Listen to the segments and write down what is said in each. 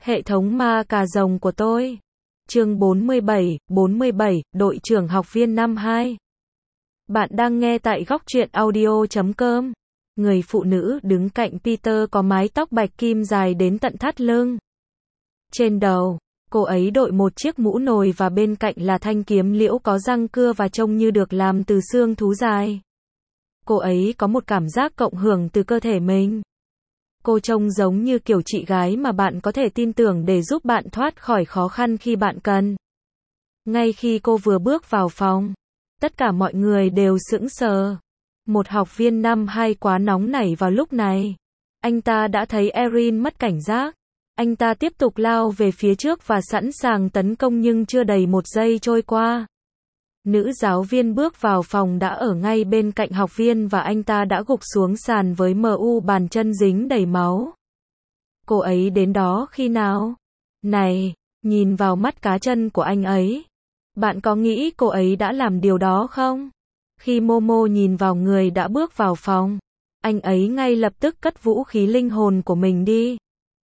Hệ thống ma cà rồng của tôi. Chương 47, đội trưởng học viên năm 2. Bạn đang nghe tại góc truyện audio.com. Người phụ nữ đứng cạnh Peter có mái tóc bạch kim dài đến tận thắt lưng. Trên đầu, cô ấy đội một chiếc mũ nồi và bên cạnh là thanh kiếm liễu có răng cưa và trông như được làm từ xương thú dài. Cô ấy có một cảm giác cộng hưởng từ cơ thể mình. Cô trông giống như kiểu chị gái mà bạn có thể tin tưởng để giúp bạn thoát khỏi khó khăn khi bạn cần. Ngay khi cô vừa bước vào phòng, tất cả mọi người đều sững sờ. Một học viên năm 2 quá nóng nảy vào lúc này. Anh ta đã thấy Erin mất cảnh giác. Anh ta tiếp tục lao về phía trước và sẵn sàng tấn công nhưng chưa đầy một giây trôi qua. Nữ giáo viên bước vào phòng đã ở ngay bên cạnh học viên và anh ta đã gục xuống sàn với bàn chân dính đầy máu. Cô ấy đến đó khi nào? Này, nhìn vào mắt cá chân của anh ấy. Bạn có nghĩ cô ấy đã làm điều đó không? Khi Momo nhìn vào người đã bước vào phòng, anh ấy ngay lập tức cất vũ khí linh hồn của mình đi.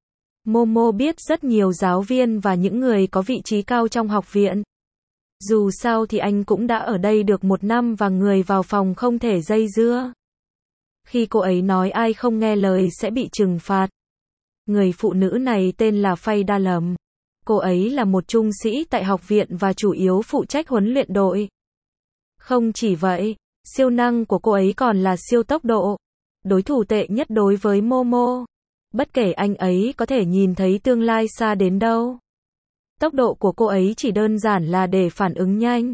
Momo biết rất nhiều giáo viên và những người có vị trí cao trong học viện. Dù sao thì anh cũng đã ở đây được 1 năm và người vào phòng không thể dây dưa. Khi cô ấy nói ai không nghe lời sẽ bị trừng phạt. Người phụ nữ này tên là Faye Dalem. Cô ấy là một trung sĩ tại học viện và chủ yếu phụ trách huấn luyện đội. Không chỉ vậy, siêu năng của cô ấy còn là siêu tốc độ. Đối thủ tệ nhất đối với Momo. Bất kể anh ấy có thể nhìn thấy tương lai xa đến đâu. Tốc độ của cô ấy chỉ đơn giản là để phản ứng nhanh.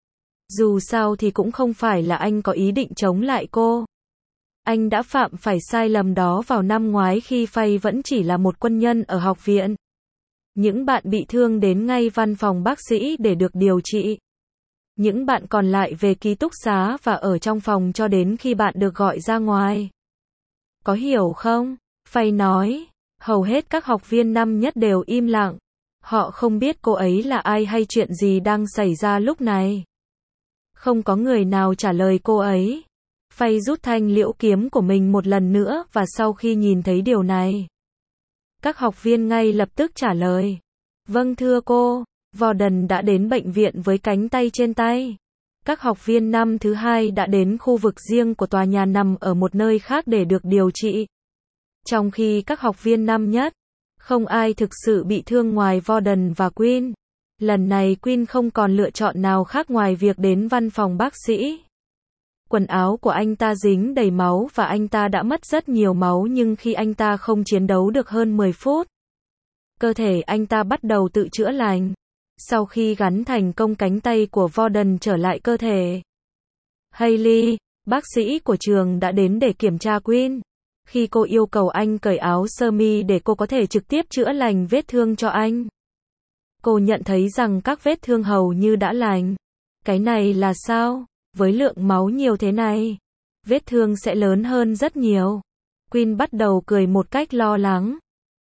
Dù sao thì cũng không phải là anh có ý định chống lại cô. Anh đã phạm phải sai lầm đó vào năm ngoái khi Faye vẫn chỉ là một quân nhân ở học viện. Những bạn bị thương đến ngay văn phòng bác sĩ để được điều trị. Những bạn còn lại về ký túc xá và ở trong phòng cho đến khi bạn được gọi ra ngoài. Có hiểu không? Faye nói. Hầu hết các học viên năm nhất đều im lặng. Họ không biết cô ấy là ai hay chuyện gì đang xảy ra lúc này. Không có người nào trả lời cô ấy. Faye rút thanh liễu kiếm của mình một lần nữa và sau khi nhìn thấy điều này, các học viên ngay lập tức trả lời. Vâng thưa cô, Warden đã đến bệnh viện với cánh tay trên tay. Các học viên năm thứ 2 đã đến khu vực riêng của tòa nhà nằm ở một nơi khác để được điều trị. Trong khi các học viên năm nhất, không ai thực sự bị thương ngoài Warden và Queen. Lần này Queen không còn lựa chọn nào khác ngoài việc đến văn phòng bác sĩ. Quần áo của anh ta dính đầy máu và anh ta đã mất rất nhiều máu nhưng khi anh ta không chiến đấu được hơn 10 phút, cơ thể anh ta bắt đầu tự chữa lành. Sau khi gắn thành công cánh tay của Warden trở lại cơ thể, Hailey, bác sĩ của trường đã đến để kiểm tra Queen. Khi cô yêu cầu anh cởi áo sơ mi để cô có thể trực tiếp chữa lành vết thương cho anh, cô nhận thấy rằng các vết thương hầu như đã lành. Cái này là sao? Với lượng máu nhiều thế này, vết thương sẽ lớn hơn rất nhiều. Queen bắt đầu cười một cách lo lắng.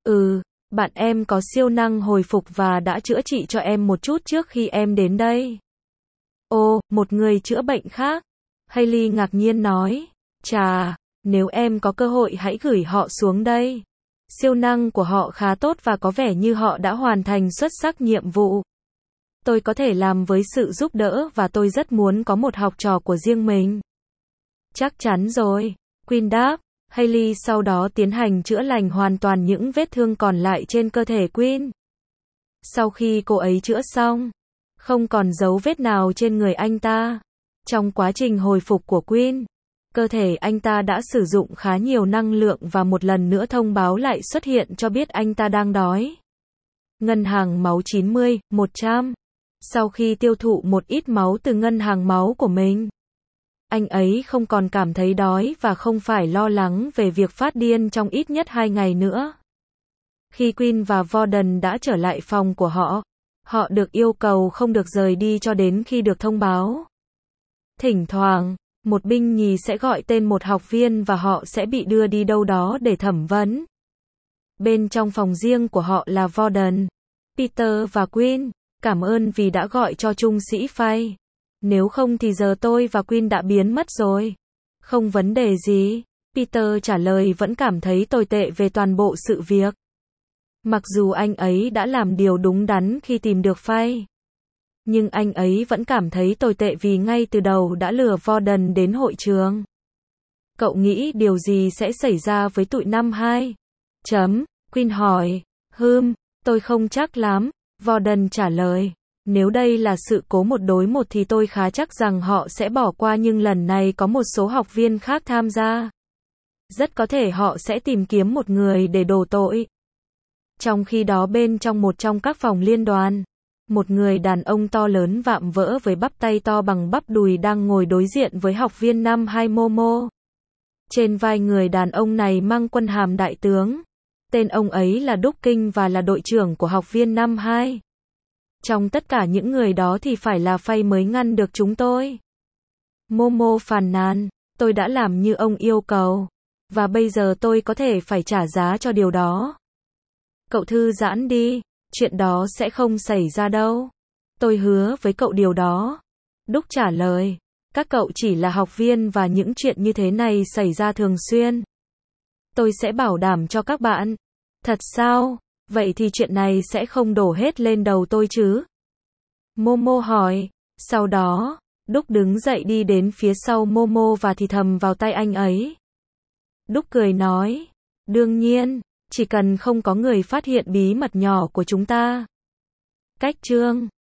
Bạn em có siêu năng hồi phục và đã chữa trị cho em một chút trước khi em đến đây. Ồ, một người chữa bệnh khác. Hailey ngạc nhiên nói. Chà, nếu em có cơ hội hãy gửi họ xuống đây. Siêu năng của họ khá tốt và có vẻ như họ đã hoàn thành xuất sắc nhiệm vụ. Tôi có thể làm với sự giúp đỡ và tôi rất muốn có một học trò của riêng mình. Chắc chắn rồi, Queen đáp. Hailey sau đó tiến hành chữa lành hoàn toàn những vết thương còn lại trên cơ thể Queen. Sau khi cô ấy chữa xong, không còn dấu vết nào trên người anh ta. Trong quá trình hồi phục của Queen, cơ thể anh ta đã sử dụng khá nhiều năng lượng và một lần nữa thông báo lại xuất hiện cho biết anh ta đang đói. Ngân hàng máu 90, 100. Sau khi tiêu thụ một ít máu từ ngân hàng máu của mình, anh ấy không còn cảm thấy đói và không phải lo lắng về việc phát điên trong ít nhất 2 ngày nữa. Khi Queen và Warden đã trở lại phòng của họ, họ được yêu cầu không được rời đi cho đến khi được thông báo. Thỉnh thoảng, một binh nhì sẽ gọi tên một học viên và họ sẽ bị đưa đi đâu đó để thẩm vấn. Bên trong phòng riêng của họ là Warden, Peter và Queen. Cảm ơn vì đã gọi cho trung sĩ Faye. Nếu không thì giờ tôi và Queen đã biến mất rồi. Không vấn đề gì. Peter trả lời vẫn cảm thấy tồi tệ về toàn bộ sự việc. Mặc dù anh ấy đã làm điều đúng đắn khi tìm được Faye, nhưng anh ấy vẫn cảm thấy tồi tệ vì ngay từ đầu đã lừa Warden đến hội trường. Cậu nghĩ điều gì sẽ xảy ra với tụi năm 2? Quinn hỏi. Tôi không chắc lắm, Warden trả lời. Nếu đây là sự cố 1 đối 1 thì tôi khá chắc rằng họ sẽ bỏ qua, nhưng lần này có một số học viên khác tham gia. Rất có thể họ sẽ tìm kiếm một người để đổ tội. Trong khi đó bên trong một trong các phòng liên đoàn, một người đàn ông to lớn vạm vỡ với bắp tay to bằng bắp đùi đang ngồi đối diện với học viên năm 2 Momo. Trên vai người đàn ông này mang quân hàm đại tướng. Tên ông ấy là Ducking và là đội trưởng của học viên năm 2. Trong tất cả những người đó thì phải là Faye mới ngăn được chúng tôi. Momo phàn nàn, tôi đã làm như ông yêu cầu, và bây giờ tôi có thể phải trả giá cho điều đó. Cậu thư giãn đi, chuyện đó sẽ không xảy ra đâu. Tôi hứa với cậu điều đó. Duc trả lời, các cậu chỉ là học viên và những chuyện như thế này xảy ra thường xuyên. Tôi sẽ bảo đảm cho các bạn. Thật sao? Vậy thì chuyện này sẽ không đổ hết lên đầu tôi chứ? Momo hỏi. Sau đó, Duc đứng dậy đi đến phía sau Momo và thì thầm vào tai anh ấy. Duc cười nói, đương nhiên, chỉ cần không có người phát hiện bí mật nhỏ của chúng ta. Cách chương